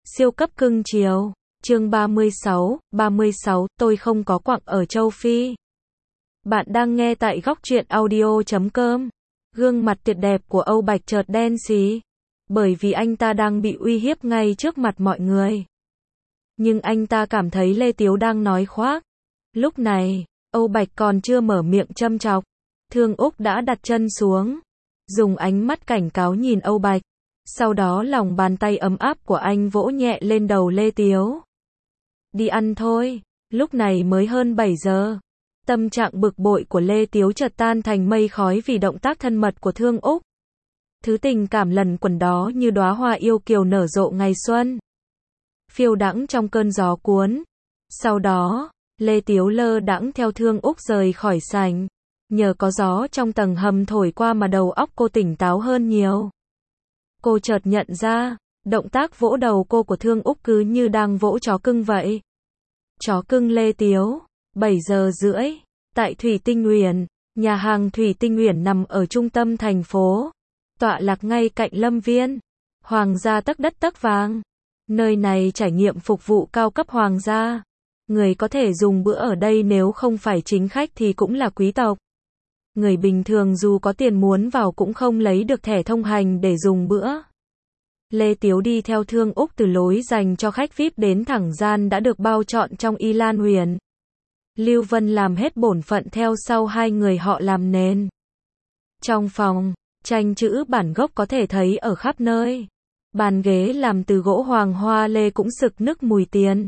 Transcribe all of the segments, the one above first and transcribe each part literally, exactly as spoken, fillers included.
Siêu cấp cưng chiều. Chương ba mươi sáu, ba mươi sáu, tôi không có quặng ở châu Phi. Bạn đang nghe tại góc truyện audio chấm com. Gương mặt tuyệt đẹp của Âu Bạch chợt đen xì, bởi vì anh ta đang bị uy hiếp ngay trước mặt mọi người. Nhưng anh ta cảm thấy Lê Tiếu đang nói khoác. Lúc này, Âu Bạch còn chưa mở miệng châm chọc, Thương Úc đã đặt chân xuống, dùng ánh mắt cảnh cáo nhìn Âu Bạch. Sau đó lòng bàn tay ấm áp của anh vỗ nhẹ lên đầu Lê Tiếu. Đi ăn thôi, lúc này mới hơn bảy giờ. Tâm trạng bực bội của Lê Tiếu chợt tan thành mây khói vì động tác thân mật của Thương Úc. Thứ tình cảm lần quần đó như đóa hoa yêu kiều nở rộ ngày xuân, phiêu đãng trong cơn gió cuốn. Sau đó, Lê Tiếu lơ đãng theo Thương Úc rời khỏi sảnh. Nhờ có gió trong tầng hầm thổi qua mà đầu óc cô tỉnh táo hơn nhiều. Cô chợt nhận ra, động tác vỗ đầu cô của Thương Úc cứ như đang vỗ chó cưng vậy. Chó cưng Lê Tiếu. bảy giờ rưỡi, tại Thủy Tinh Uyển. Nhà hàng Thủy Tinh Uyển nằm ở trung tâm thành phố, tọa lạc ngay cạnh Lâm Viên. Hoàng gia tấc đất tấc vàng. Nơi này trải nghiệm phục vụ cao cấp hoàng gia. Người có thể dùng bữa ở đây nếu không phải chính khách thì cũng là quý tộc. Người bình thường dù có tiền muốn vào cũng không lấy được thẻ thông hành để dùng bữa. Lê Tiếu đi theo Thương Úc từ lối dành cho khách vi ai pi đến thẳng gian đã được bao trọn trong Y Lan Huyền. Lưu Vân làm hết bổn phận theo sau hai người họ làm nền. Trong phòng, tranh chữ bản gốc có thể thấy ở khắp nơi. Bàn ghế làm từ gỗ hoàng hoa lê cũng sực nức mùi tiền.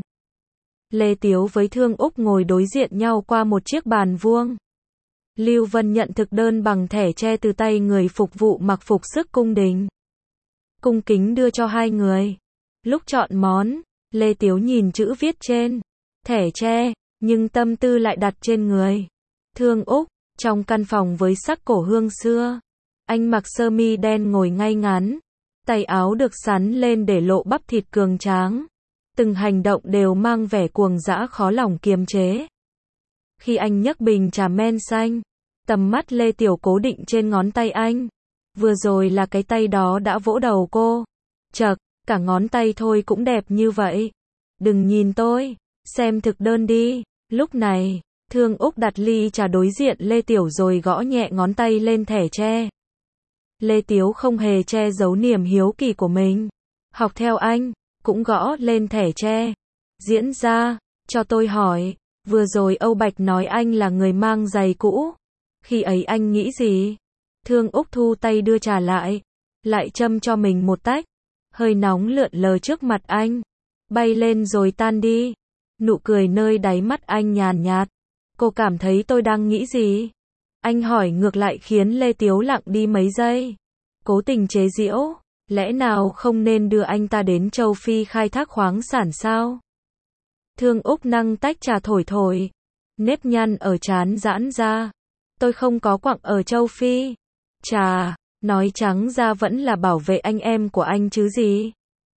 Lê Tiếu với Thương Úc ngồi đối diện nhau qua một chiếc bàn vuông. Lưu Vân nhận thực đơn bằng thẻ tre từ tay người phục vụ mặc phục sức cung đình. Cung kính đưa cho hai người. Lúc chọn món, Lê Tiếu nhìn chữ viết trên thẻ tre, nhưng tâm tư lại đặt trên người Thương Úc. Trong căn phòng với sắc cổ hương xưa, anh mặc sơ mi đen ngồi ngay ngắn, tay áo được sắn lên để lộ bắp thịt cường tráng. Từng hành động đều mang vẻ cuồng dã khó lòng kiềm chế. Khi anh nhấc bình trà men xanh, tầm mắt Lê Tiểu cố định trên ngón tay anh. Vừa rồi là cái tay đó đã vỗ đầu cô. Chậc, cả ngón tay thôi cũng đẹp như vậy. Đừng nhìn tôi, xem thực đơn đi. Lúc này, Thương Úc đặt ly trà đối diện Lê Tiểu rồi gõ nhẹ ngón tay lên thẻ tre. Lê Tiếu không hề che giấu niềm hiếu kỳ của mình. Học theo anh, cũng gõ lên thẻ tre. Diễn ra, cho tôi hỏi, vừa rồi Âu Bạch nói anh là người mang giày cũ. Khi ấy anh nghĩ gì? Thương Úc thu tay đưa trà lại, lại châm cho mình một tách. Hơi nóng lượn lờ trước mặt anh, bay lên rồi tan đi. Nụ cười nơi đáy mắt anh nhàn nhạt. Cô cảm thấy tôi đang nghĩ gì? Anh hỏi ngược lại khiến Lê Tiếu lặng đi mấy giây. Cố tình chế giễu, lẽ nào không nên đưa anh ta đến châu Phi khai thác khoáng sản sao? Thương Úc nâng tách trà thổi thổi, nếp nhăn ở trán giãn ra. Tôi không có quặng ở châu Phi. Chà, nói trắng ra vẫn là bảo vệ anh em của anh chứ gì.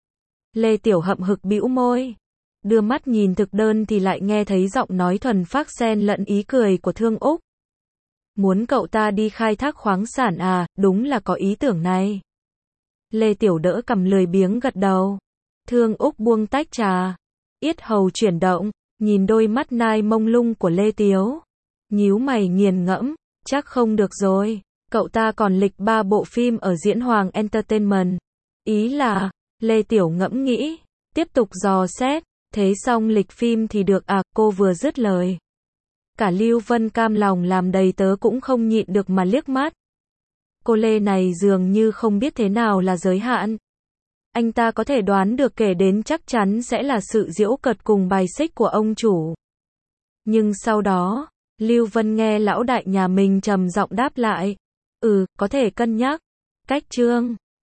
Lê Tiểu hậm hực bĩu môi, đưa mắt nhìn thực đơn thì lại nghe thấy giọng nói thuần phác xen lẫn ý cười của Thương Úc. Muốn cậu ta đi khai thác khoáng sản à, đúng là có ý tưởng này. Lê Tiểu đỡ cằm lười biếng gật đầu. Thương Úc buông tách trà, yết hầu chuyển động, nhìn đôi mắt nai mông lung của Lê Tiếu. Nhíu mày nghiền ngẫm, chắc không được rồi, cậu ta còn lịch ba bộ phim ở Diễn Hoàng Entertainment. Ý là, Lê Tiểu ngẫm nghĩ, tiếp tục dò xét, thế xong lịch phim thì được à, cô vừa dứt lời. Cả Lưu Vân cam lòng làm đầy tớ cũng không nhịn được mà liếc mắt. Cô Lê này dường như không biết thế nào là giới hạn. Anh ta có thể đoán được kể đến chắc chắn sẽ là sự giễu cợt cùng bài xích của ông chủ. Nhưng sau đó, Lưu Vân nghe lão đại nhà mình trầm giọng đáp lại. Ừ, có thể cân nhắc. Cách chương.